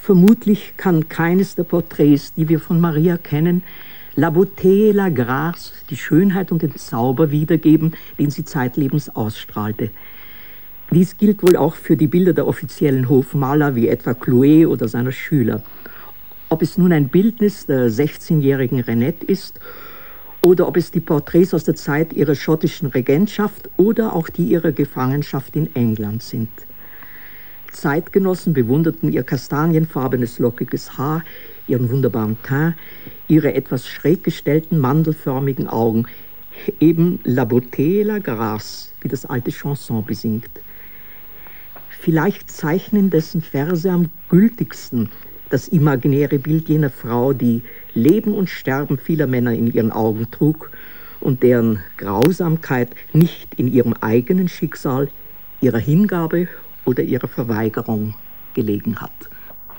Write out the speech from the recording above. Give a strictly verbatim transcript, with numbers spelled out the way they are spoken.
Vermutlich kann keines der Porträts, die wir von Maria kennen, la beauté, la grâce, die Schönheit und den Zauber wiedergeben, den sie zeitlebens ausstrahlte. Dies gilt wohl auch für die Bilder der offiziellen Hofmaler wie etwa Clouet oder seiner Schüler. Ob es nun ein Bildnis der sechzehnjährigen Renette ist oder ob es die Porträts aus der Zeit ihrer schottischen Regentschaft oder auch die ihrer Gefangenschaft in England sind. Zeitgenossen bewunderten ihr kastanienfarbenes, lockiges Haar, ihren wunderbaren Teint, ihre etwas schräg gestellten, mandelförmigen Augen, eben la beauté, la grâce, wie das alte Chanson besingt. Vielleicht zeichnen dessen Verse am gültigsten das imaginäre Bild jener Frau, die Leben und Sterben vieler Männer in ihren Augen trug und deren Grausamkeit nicht in ihrem eigenen Schicksal, ihrer Hingabe oder ihrer Verweigerung gelegen hat.